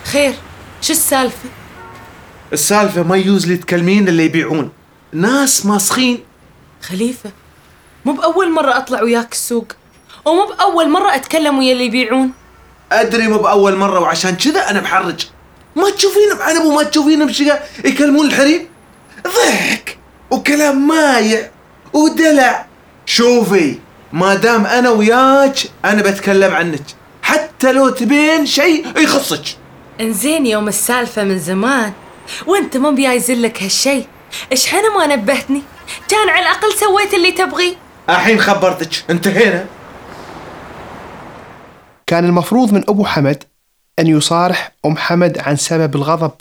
خير، شو السالفة؟ السالفة ما يجوز لي تكلمين اللي يبيعون، ناس ماسخين. خليفة، مو بأول مرة أطلع وياك السوق، ومو بأول مرة أتكلم ويا اللي يبيعون. أدري مو بأول مرة، وعشان كذا أنا بحرج. ما تشوفين بعنب وما تشوفين بشقة يكلمون الحريم؟ ضحك وكلام مايع ودلع. شوفي، ما دام أنا وياك أنا بتكلم عنك، حتى لو تبين شيء يخصك. انزين، يوم السالفة من زمان وانت مو بيايزلك هالشي، اشحنا ما نبهتني؟ كان على الأقل سويت اللي تبغيه. الحين خبرتك، انتهينا. كان المفروض من أبو حمد أن يصارح أم حمد عن سبب الغضب